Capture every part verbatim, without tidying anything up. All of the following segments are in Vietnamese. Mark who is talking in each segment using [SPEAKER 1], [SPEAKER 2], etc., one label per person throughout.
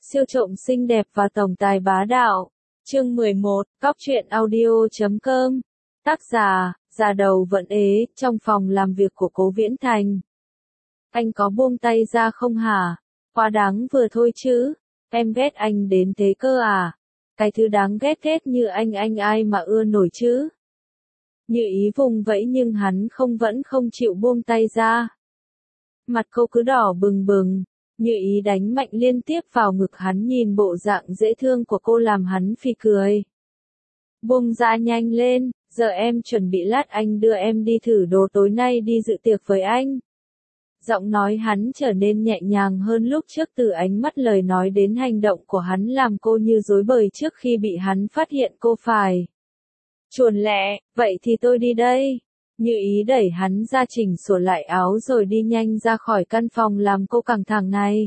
[SPEAKER 1] Siêu trộm xinh đẹp và tổng tài bá đạo. Chương mười một, Cóc truyện audio chấm com. Tác giả, già đầu vẫn ế, trong phòng làm việc của Cố Viễn Thành. Anh có buông tay ra không hả? Quá đáng vừa thôi chứ. Em ghét anh đến thế cơ à? Cái thứ đáng ghét ghét như anh anh ai mà ưa nổi chứ? Như ý vùng vẫy nhưng hắn không vẫn không chịu buông tay ra. Mặt cô cứ đỏ bừng bừng. Như ý đánh mạnh liên tiếp vào ngực hắn, nhìn bộ dạng dễ thương của cô làm hắn phì cười. Buông ra nhanh lên, giờ em chuẩn bị lát anh đưa em đi thử đồ, tối nay đi dự tiệc với anh. Giọng nói hắn trở nên nhẹ nhàng hơn lúc trước, từ ánh mắt lời nói đến hành động của hắn làm cô như rối bời trước khi bị hắn phát hiện cô phải chuồn lẹ. Vậy thì tôi đi đây. Như ý đẩy hắn ra, chỉnh sửa lại áo rồi đi nhanh ra khỏi căn phòng làm cô căng thẳng này.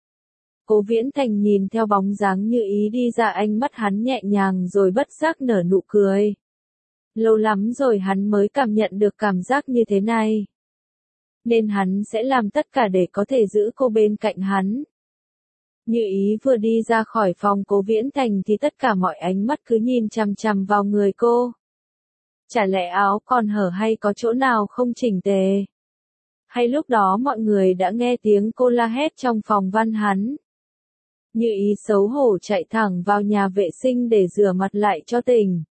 [SPEAKER 1] Cố Viễn Thành nhìn theo bóng dáng Như ý đi ra, ánh mắt hắn nhẹ nhàng rồi bất giác nở nụ cười. Lâu lắm rồi hắn mới cảm nhận được cảm giác như thế này. Nên hắn sẽ làm tất cả để có thể giữ cô bên cạnh hắn. Như ý vừa đi ra khỏi phòng Cố Viễn Thành thì tất cả mọi ánh mắt cứ nhìn chằm chằm vào người cô. Chả lẽ áo còn hở hay có chỗ nào không chỉnh tề? Hay lúc đó mọi người đã nghe tiếng cô la hét trong phòng văn hắn? Như ý xấu hổ chạy thẳng vào nhà vệ sinh để rửa mặt lại cho tỉnh.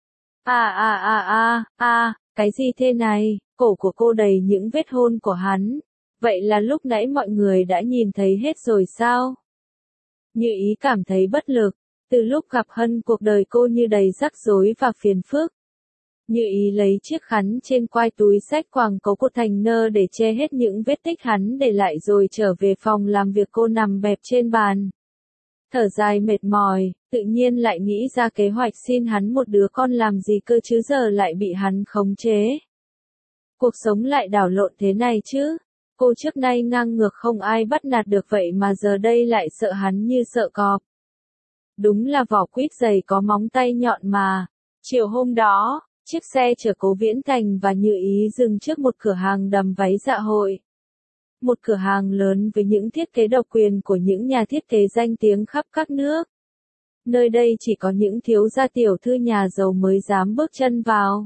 [SPEAKER 1] À à à à, à, cái gì thế này? Cổ của cô đầy những vết hôn của hắn. Vậy là lúc nãy mọi người đã nhìn thấy hết rồi sao? Như ý cảm thấy bất lực. Từ lúc gặp Hân, cuộc đời cô như đầy rắc rối và phiền phức. Như ý lấy chiếc khăn trên quai túi xách quàng cấu cột thành nơ để che hết những vết tích hắn để lại, rồi trở về phòng làm việc. Cô nằm bẹp trên bàn, thở dài mệt mỏi, tự nhiên lại nghĩ ra kế hoạch xin hắn một đứa con làm gì cơ chứ, giờ lại bị hắn khống chế. Cuộc sống lại đảo lộn thế này chứ. Cô trước nay ngang ngược không ai bắt nạt được, vậy mà giờ đây lại sợ hắn như sợ cọp. Đúng là vỏ quýt dày có móng tay nhọn mà. Chiều hôm đó, chiếc xe chở Cố Viễn Thành và Như ý dừng trước một cửa hàng đầm váy dạ hội. Một cửa hàng lớn với những thiết kế độc quyền của những nhà thiết kế danh tiếng khắp các nước. Nơi đây chỉ có những thiếu gia tiểu thư nhà giàu mới dám bước chân vào.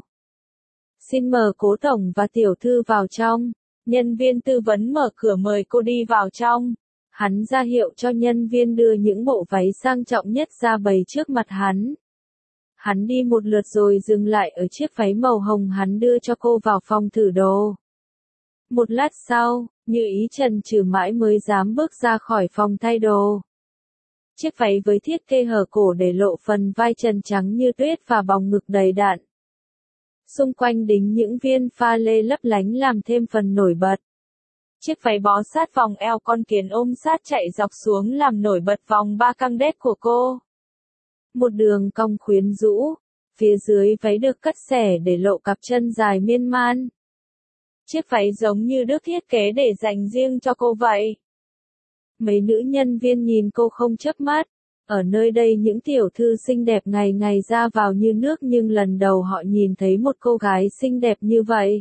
[SPEAKER 1] Xin mời Cố tổng và tiểu thư vào trong. Nhân viên tư vấn mở cửa mời cô đi vào trong. Hắn ra hiệu cho nhân viên đưa những bộ váy sang trọng nhất ra bày trước mặt hắn. Hắn đi một lượt rồi dừng lại ở chiếc váy màu hồng hắn đưa cho cô vào phòng thử đồ. Một lát sau, Như ý chần chừ mãi mới dám bước ra khỏi phòng thay đồ. Chiếc váy với thiết kế hở cổ để lộ phần vai trần trắng như tuyết và vòng ngực đầy đặn. Xung quanh đính những viên pha lê lấp lánh làm thêm phần nổi bật. Chiếc váy bó sát vòng eo, con kiến ôm sát chạy dọc xuống làm nổi bật vòng ba căng đét của cô. Một đường cong quyến rũ, phía dưới váy được cắt xẻ để lộ cặp chân dài miên man. Chiếc váy giống như được thiết kế để dành riêng cho cô vậy. Mấy nữ nhân viên nhìn cô không chớp mắt. Ở nơi đây những tiểu thư xinh đẹp ngày ngày ra vào như nước, nhưng lần đầu họ nhìn thấy một cô gái xinh đẹp như vậy.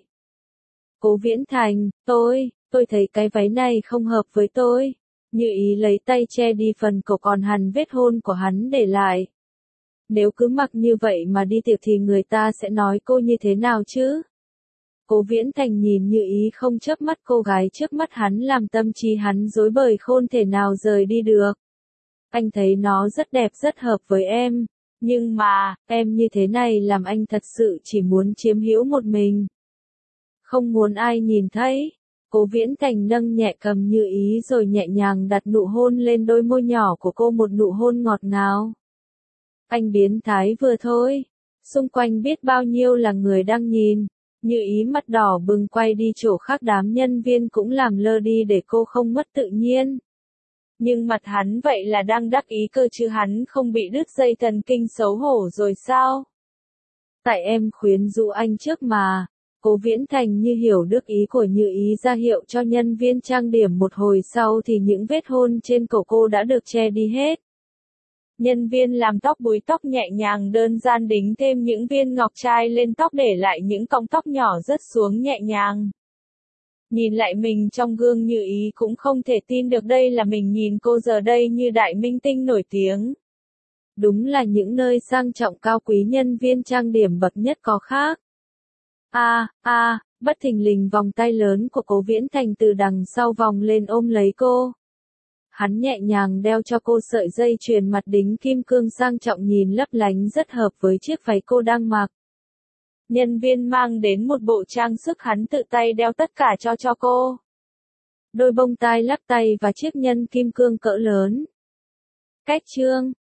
[SPEAKER 1] Cố Viễn Thành, tôi, tôi thấy cái váy này không hợp với tôi. Như ý lấy tay che đi phần cổ còn hằn vết hôn của hắn để lại. Nếu cứ mặc như vậy mà đi tiệc thì người ta sẽ nói cô như thế nào chứ? Cố Viễn Thành nhìn Như ý không chớp mắt, cô gái trước mắt hắn làm tâm trí hắn rối bời không thể nào rời đi được. Anh thấy nó rất đẹp, rất hợp với em. Nhưng mà, em như thế này làm anh thật sự chỉ muốn chiếm hữu một mình. Không muốn ai nhìn thấy. Cố Viễn Thành nâng nhẹ cầm Như ý rồi nhẹ nhàng đặt nụ hôn lên đôi môi nhỏ của cô, một nụ hôn ngọt ngào. Anh biến thái vừa thôi. Xung quanh biết bao nhiêu là người đang nhìn. Như ý mặt đỏ bừng quay đi chỗ khác, đám nhân viên cũng làm lơ đi để cô không mất tự nhiên. Nhưng mặt hắn vậy là đang đắc ý cơ chứ, hắn không bị đứt dây thần kinh xấu hổ rồi sao? Tại em khuyến rũ anh trước mà. Cố Viễn Thành như hiểu được ý của Như ý, ra hiệu cho nhân viên trang điểm. Một hồi sau thì những vết hôn trên cổ cô đã được che đi hết. Nhân viên làm tóc búi tóc nhẹ nhàng đơn giản đính thêm những viên ngọc trai lên tóc để lại những cọng tóc nhỏ rớt xuống nhẹ nhàng. Nhìn lại mình trong gương Như Ý cũng không thể tin được đây là mình nhìn cô giờ đây như đại minh tinh nổi tiếng. Đúng là những nơi sang trọng cao quý nhân viên trang điểm bậc nhất có khác. A, a, bất thình lình vòng tay lớn của Cố Viễn Thành từ đằng sau vòng lên ôm lấy cô. Hắn nhẹ nhàng đeo cho cô sợi dây chuyền mặt đính kim cương sang trọng nhìn lấp lánh rất hợp với chiếc váy cô đang mặc. Nhân viên mang đến một bộ trang sức hắn tự tay đeo tất cả cho cho cô. Đôi bông tai lắc tay và chiếc nhân kim cương cỡ lớn. Cách chương